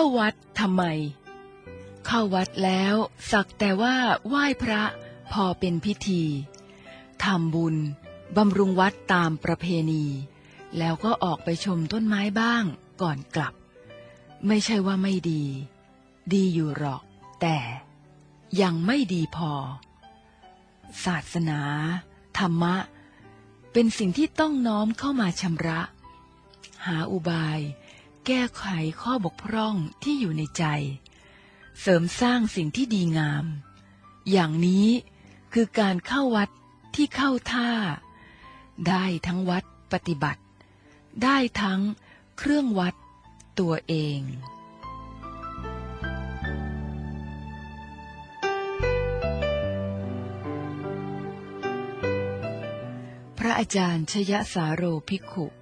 าวัดทำไมเข้าวัดแล้วสักแต่ว่าไหว้พระพอเป็นพิธีทำบุญบำรุงวัดตามประเพณีแล้วก็ออกไปชมต้นไม้บ้างก่อนกลับไม่ใช่ว่าไม่ดีดีอยู่หรอกแต่ยังไม่ดีพอศาสนาธรรมะเป็นสิ่งที่ต้องน้อมเข้ามาชำระหาอุบายแก้ไขข้อบกพร่องที่อยู่ในใจเสริมสร้างสิ่งที่ดีงามอย่างนี้คือการเข้าวัดที่เข้าท่าได้ทั้งวัดปฏิบัติได้ทั้งเครื่องวัดตัวเองพระอาจารย์ชยสาโรภิกขุ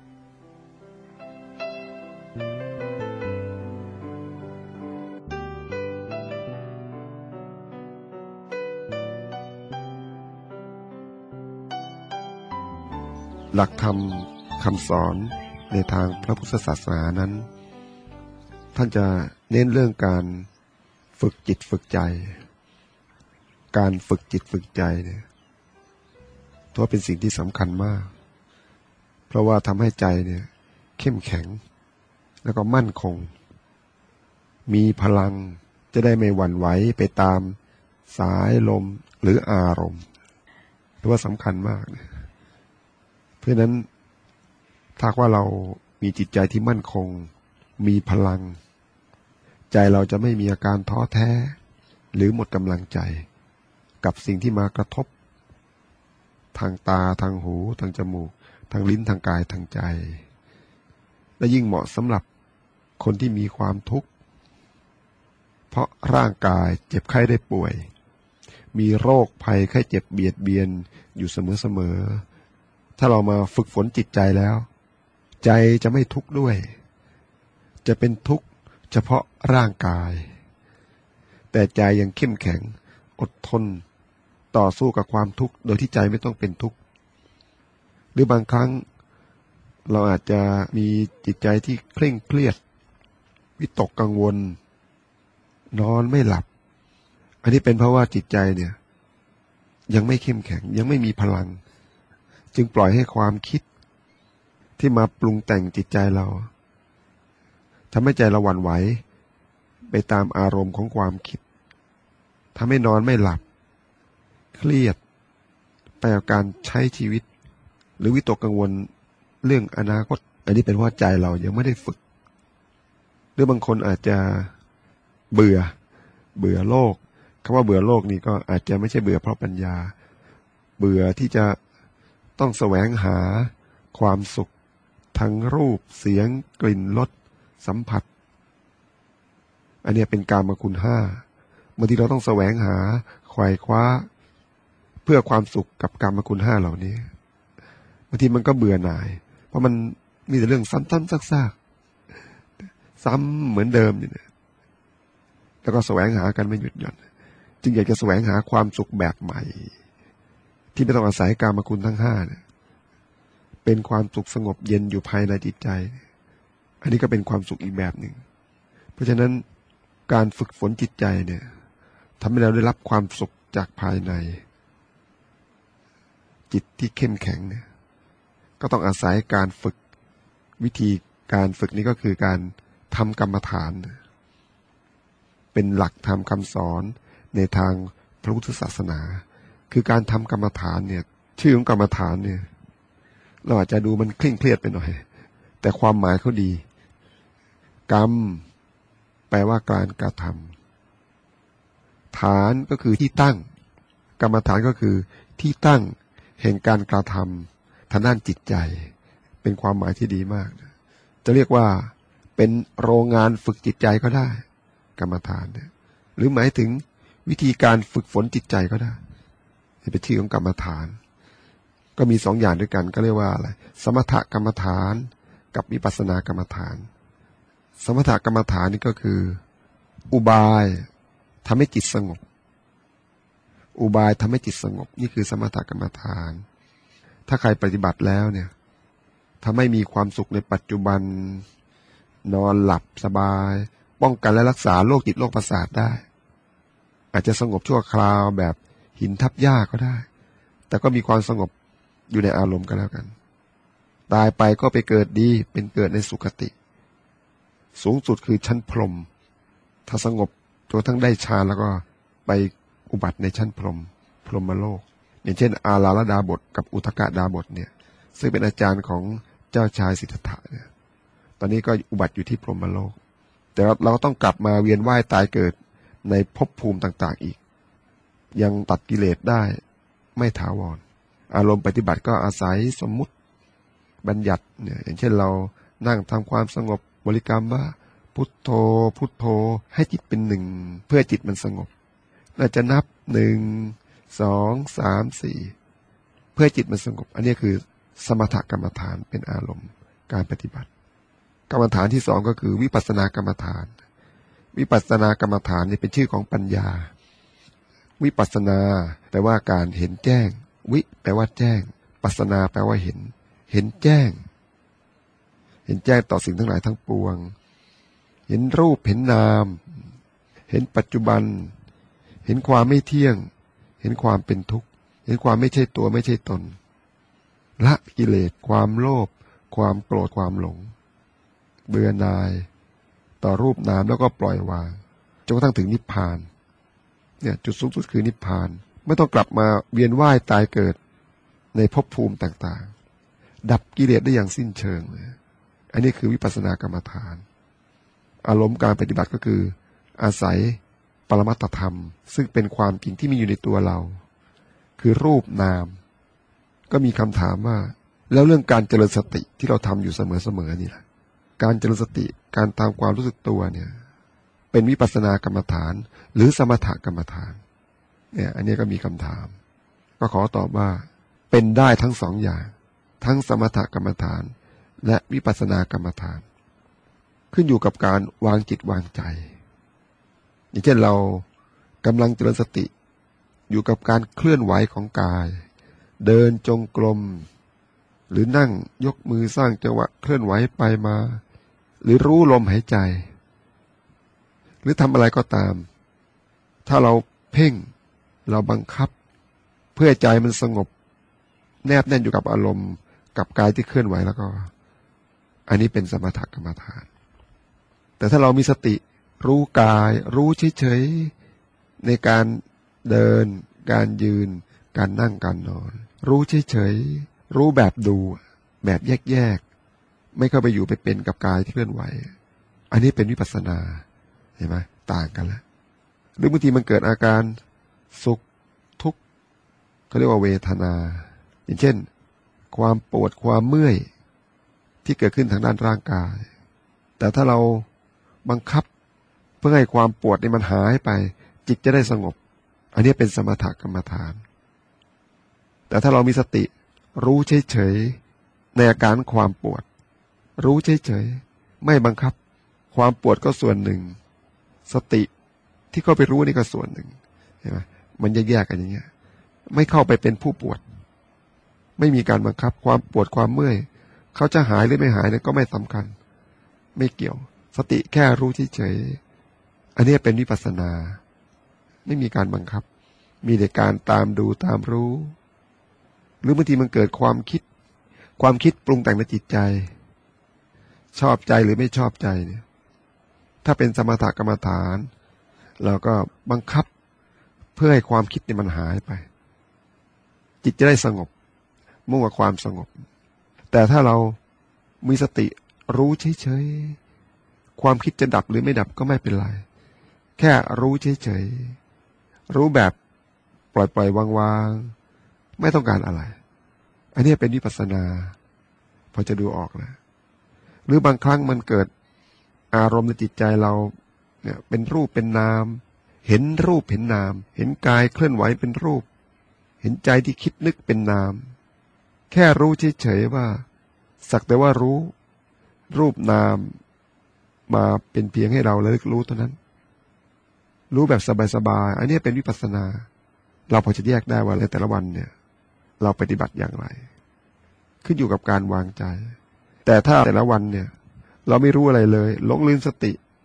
หลักธรรมคำสอนในทางพระพุทธศาสนานั้นท่านจะเน้นเรื่องการฝึกจิตฝึกใจการฝึกจิตฝึกใจเนี่ยถือว่าเป็นสิ่งที่สำคัญมากเพราะว่าทำให้ใจเนี่ยเข้มแข็งแล้วก็มั่นคงมีพลังจะได้ไม่หวั่นไหวไปตามสายลมหรืออารมณ์ถือว่าสำคัญมากเพราะฉะนั้นถ้าว่าเรามีจิตใจที่มั่นคงมีพลังใจเราจะไม่มีอาการท้อแท้หรือหมดกำลังใจกับสิ่งที่มากระทบทางตาทางหูทางจมูกทางลิ้นทางกายทางใจและยิ่งเหมาะสำหรับคนที่มีความทุกข์เพราะร่างกายเจ็บไข้ได้ป่วยมีโรคภัยไข้เจ็บเบียดเบียนอยู่เสมอถ้าเรามาฝึกฝนจิตใจแล้วใจจะไม่ทุกข์ด้วยจะเป็นทุกข์เฉพาะร่างกายแต่ใจยังเข้มแข็งอดทนต่อสู้กับความทุกข์โดยที่ใจไม่ต้องเป็นทุกข์หรือบางครั้งเราอาจจะมีจิตใจที่เคร่งเครียดวิตกกังวลนอนไม่หลับอันนี้เป็นเพราะว่าจิตใจเนี่ยยังไม่เข้มแข็งยังไม่มีพลังจึงปล่อยให้ความคิดที่มาปรุงแต่งจิตใจเราทำให้ใจเราหวั่นไหวไปตามอารมณ์ของความคิดทำให้นอนไม่หลับเครียดไปกับการใช้ชีวิตหรือวิตกกังวลเรื่องอนาคตอันนี้เป็นเพราะใจเรายังไม่ได้ฝึกหรือบางคนอาจจะเบื่อโลกคำว่าเบื่อโลกนี่ก็อาจจะไม่ใช่เบื่อเพราะปัญญาเบื่อที่จะต้องแสวงหาความสุขทางรูปเสียงกลิ่นรสสัมผัสอันนี้เป็นกามคุณห้าบางทีเราต้องแสวงหาไขว่คว้าเพื่อความสุขกับกามคุณห้าเหล่านี้บางทีมันก็เบื่อหน่ายเพราะมันมีแต่เรื่องซ้ำๆซากๆซ้ำเหมือนเดิมอยู่เนี่ยแล้วก็แสวงหากันไม่หยุดหย่อนจึงอยากจะแสวงหาความสุขแบบใหม่ที่ไม่ต้องอาศัยกามคุณทั้งห้าเนี่ยเป็นความสุขสงบเย็นอยู่ภายในจิตใจอันนี้ก็เป็นความสุขอีกแบบหนึ่งเพราะฉะนั้นการฝึกฝนจิตใจเนี่ยทำให้เราได้รับความสุขจากภายในจิตที่เข้มแข็งเนี่ยก็ต้องอาศัยการฝึกวิธีการฝึกนี้ก็คือการทำกรรมฐานเป็นหลักธรรมคำสอนในทางพระพุทธศาสนาคือการทำกรรมฐานเนี่ยชื่อของกรรมฐานเนี่ยเราอาจจะดูมันเคร่งเครียดไปหน่อยแต่ความหมายเขาดีกรรมแปลว่าการกระทำฐานก็คือที่ตั้งกรรมฐานก็คือที่ตั้งแห่งการกระทำทางด้านจิตใจเป็นความหมายที่ดีมากจะเรียกว่าเป็นโรงงานฝึกจิตใจก็ได้กรรมฐานเนี่ยหรือหมายถึงวิธีการฝึกฝนจิตใจก็ได้เป็นชื่อของกรรมฐานก็มี2 อย่างด้วยกันก็เรียกว่าอะไรสมถกรรมฐานกับวิปัสสนากรรมฐานสมถกรรมฐานนี่ก็คืออุบายทำให้จิตสงบอุบายทำให้จิตสงบนี่คือสมถกรรมฐานถ้าใครปฏิบัติแล้วเนี่ยทำให้มีความสุขในปัจจุบันนอนหลับสบายป้องกันและรักษาโรคจิตโรคประสาทได้อาจจะสงบชั่วคราวแบบหินทับหญ้าก็ได้แต่ก็มีความสงบอยู่ในอารมณ์ก็แล้วกันตายไปก็ไปเกิดดีเป็นเกิดในสุคติสูงสุดคือชั้นพรหมถ้าสงบจนทั้งได้ฌานแล้วก็ไปอุบัติในชั้นพรหมโลกอย่างเช่นอาราลดาบทกับอุทกดาบทเนี่ยซึ่งเป็นอาจารย์ของเจ้าชายสิทธัตถะเนี่ยตอนนี้ก็อุบัติอยู่ที่พรหมโลกแต่เราก็ต้องกลับมาเวียนว่ายตายเกิดในภพภูมิต่างๆอีกยังตัดกิเลสได้ไม่ถาวรอารมณ์ปฏิบัติก็อาศัยสมมุติบัญญัติเนี่ยอย่างเช่นเรานั่งทำความสงบบริกรรมว่าพุทโธพุทโธให้จิตเป็นหนึ่งเพื่อจิตมันสงบเราจะนับ1 2 3 4เพื่อจิตมันสงบอันนี้คือสมถกรรมฐานเป็นอารมณ์การปฏิบัติกรรมฐานที่2ก็คือวิปัสสนากรรมฐานวิปัสสนากรรมฐานนี่เป็นชื่อของปัญญาวิปัสสนาแปลว่าการเห็นแจ้งวิแปลว่าแจ้งปัสสนาแปลว่าเห็นแจ้งต่อสิ่งทั้งหลายทั้งปวงเห็นรูปเห็นนามเห็นปัจจุบันเห็นความไม่เที่ยงเห็นความเป็นทุกข์เห็นความไม่ใช่ตัวไม่ใช่ตนละกิเลสความโลภความโกรธความหลงเบื่อหน่ายต่อรูปนามแล้วก็ปล่อยวางจนกระทั่งถึงนิพพานเนี่ยจุดสูงสุดคือนิพพานไม่ต้องกลับมาเวียนว่ายตายเกิดในภพภูมิต่างๆดับกิเลสได้อย่างสิ้นเชิงเลยอันนี้คือวิปัสสนากรรมฐานอารมณ์การปฏิบัติก็คืออาศัยปรมัตถธรรมซึ่งเป็นความจริงที่มีอยู่ในตัวเราคือรูปนามก็มีคำถามว่าแล้วเรื่องการเจริญสติที่เราทำอยู่เสมอๆนี่แหละการเจริญสติการตามความรู้สึกตัวเนี่ยเป็นวิปัสสนากรรมฐานหรือสมถกรรมฐานเนี่ยอันนี้ก็มีคำถามก็ขอตอบว่าเป็นได้ทั้งสองอย่างทั้งสมถกรรมฐานและวิปัสสนากรรมฐานขึ้นอยู่กับการวางจิตวางใจอย่างเช่นเรากำลังเจริญสติอยู่กับการเคลื่อนไหวของกายเดินจงกรมหรือนั่งยกมือสร้างจังหวะเคลื่อนไหวไปมาหรือรู้ลมหายใจหรือทำอะไรก็ตามถ้าเราเพ่งเราบังคับเพื่อใจมันสงบแนบแน่นอยู่กับอารมณ์กับกายที่เคลื่อนไหวแล้วก็อันนี้เป็นสมถกรรมฐานแต่ถ้าเรามีสติรู้กายรู้เฉยๆในการเดินการยืนการนั่งการนอนรู้เฉยๆรู้แบบดูแบบแยกๆไม่เข้าไปอยู่ไปเป็นกับกายที่เคลื่อนไหวอันนี้เป็นวิปัสสนาเห็นไหมต่างกันแล้วหรือบางทีมันเกิดอาการสุขทุกข์เขาเรียกว่าเวทนาอย่างเช่นความปวดความเมื่อยที่เกิดขึ้นทางด้านร่างกายแต่ถ้าเราบังคับเพื่อให้ความปวดนี่มันหายไปจิตจะได้สงบอันนี้เป็นสมถกรรมฐานแต่ถ้าเรามีสติรู้เฉยๆในอาการความปวดรู้เฉยๆไม่บังคับความปวดก็ส่วนหนึ่งสติที่เข้าไปรู้นี่ก็ส่วนหนึ่งเห็นไหมมันแยกๆกันอย่างเงี้ยไม่เข้าไปเป็นผู้ปวดไม่มีการบังคับความปวดความเมื่อยเขาจะหายหรือไม่หายเนี่ยก็ไม่สำคัญไม่เกี่ยวสติแค่รู้เฉยๆอันนี้เป็นวิปัสสนาไม่มีการบังคับมีแต่การตามดูตามรู้หรือบางทีมันเกิดความคิดปรุงแต่งในจิตใจชอบใจหรือไม่ชอบใจเนี่ยถ้าเป็นสมถกรรมฐานเราก็บังคับเพื่อให้ความคิดเนี่ยมันหายไปจิตจะได้สงบมุ่งกับความสงบแต่ถ้าเรามีสติรู้เฉยๆความคิดจะดับหรือไม่ดับก็ไม่เป็นไรแค่รู้เฉยๆรู้แบบปล่อยๆวางๆไม่ต้องการอะไรอันนี้เป็นวิปัสสนาพอจะดูออกนะหรือบางครั้งมันเกิดอารมณ์ในจิตใจเราเนี่ยเป็นรูปเป็นนามเห็นรูปเห็นนามเห็นกายเคลื่อนไหวเป็นรูปเห็นใจที่คิดนึกเป็นนามแค่รู้เฉยๆว่าสักแต่ว่ารู้รูปนามมาเป็นเพียงให้เราระลึกรู้เท่านั้นรู้แบบสบายๆอันนี้เป็นวิปัสสนาเราพอจะแยกได้ว่าในแต่ละวันเนี่ยเราปฏิบัติอย่างไรขึ้นอยู่กับการวางใจแต่ถ้าแต่ละวันเนี่ยเราไม่รู้อะไรเลยหลงลืมสติเผ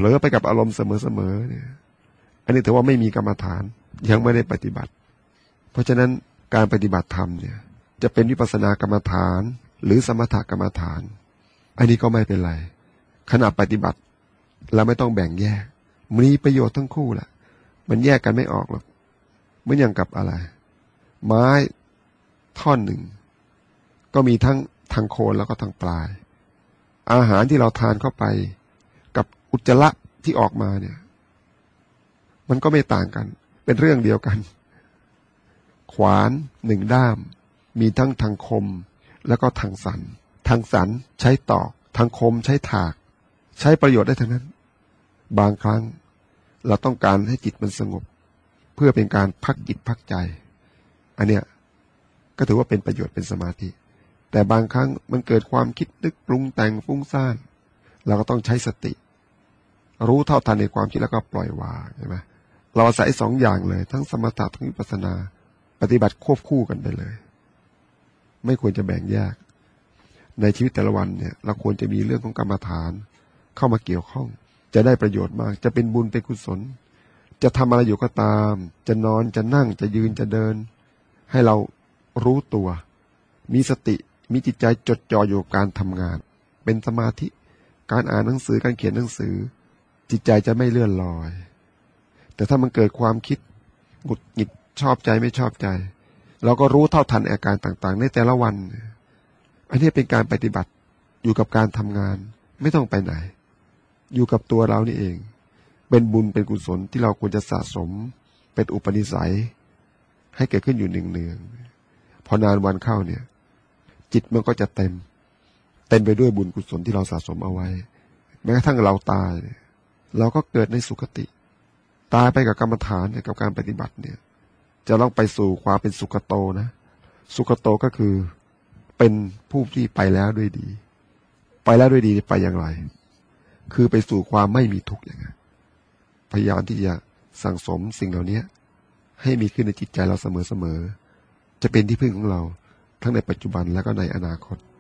ลอไปกับอารมณ์เสมอๆเนี่ยอันนี้ถือว่าไม่มีกรรมฐานยังไม่ได้ปฏิบัติเพราะฉะนั้นการปฏิบัติธรรมเนี่ยจะเป็นวิปัสสนากรรมฐานหรือสมถกรรมฐานอันนี้ก็ไม่เป็นไรขณะปฏิบัติเราไม่ต้องแบ่งแยกมีประโยชน์ทั้งคู่แหละมันแยกกันไม่ออกหรอกเหมือนอย่างกับอะไรไม้ท่อนหนึ่งก็มีทั้งทางโคนแล้วก็ทางปลายอาหารที่เราทานเข้าไปกับอุจจาระที่ออกมาเนี่ยมันก็ไม่ต่างกันเป็นเรื่องเดียวกันขวานหนึ่งด้ามมีทั้งทางคมแล้วก็ทางสันทางสันใช้ตอกทางคมใช้ถากใช้ประโยชน์ได้ทั้งนั้นบางครั้งเราต้องการให้จิตมันสงบเพื่อเป็นการพักจิตพักใจอันเนี้ยก็ถือว่าเป็นประโยชน์เป็นสมาธิแต่บางครั้งมันเกิดความคิดนึกปรุงแต่งฟุ้งซ่านเราก็ต้องใช้สติรู้เท่าทันในความคิดแล้วก็ปล่อยวางใช่ไหมเราอาศัยสองอย่างเลยทั้งสมถะทั้งวิปัสสนาปฏิบัติควบคู่กันไปเลยไม่ควรจะแบ่งแยกในชีวิตแต่ละวันเนี่ยเราควรจะมีเรื่องของกรรมฐานเข้ามาเกี่ยวข้องจะได้ประโยชน์มากจะเป็นบุญเป็นกุศลจะทำอะไรอยู่ก็ตามจะนอนจะนั่งจะยืนจะเดินให้เรารู้ตัวมีสติมีจิตใจจดจ่ออยู่กับการทำงานเป็นสมาธิการอ่านหนังสือการเขียนหนังสือจิตใจจะไม่เลื่อนลอยแต่ถ้ามันเกิดความคิดหงุดหงิดชอบใจไม่ชอบใจเราก็รู้เท่าทันอาการต่างๆในแต่ละวันอันนี้เป็นการปฏิบัติอยู่กับการทำงานไม่ต้องไปไหนอยู่กับตัวเรานี่เองเป็นบุญเป็นกุศลที่เราควรจะสะสมเป็นอุปนิสัยให้เกิดขึ้นอยู่เนืองๆพอนานวันเข้าเนี่ยจิตมันก็จะเต็มไปด้วยบุญกุศลที่เราสะสมเอาไว้แม้กระทั่งเราตายเราก็เกิดในสุคติตายไปกับกรรมฐานกับการปฏิบัติเนี่ยจะต้องไปสู่ความเป็นสุขโตนะสุขโตก็คือเป็นผู้ที่ไปแล้วด้วยดีไปแล้วด้วยดีไปอย่างไรคือไปสู่ความไม่มีทุกข์อย่างนั้นพยายามที่จะสั่งสมสิ่งเหล่านี้ให้มีขึ้นในจิตใจเราเสมอๆจะเป็นที่พึ่งของเราทั้งในปัจจุบันและก็ในอนาคต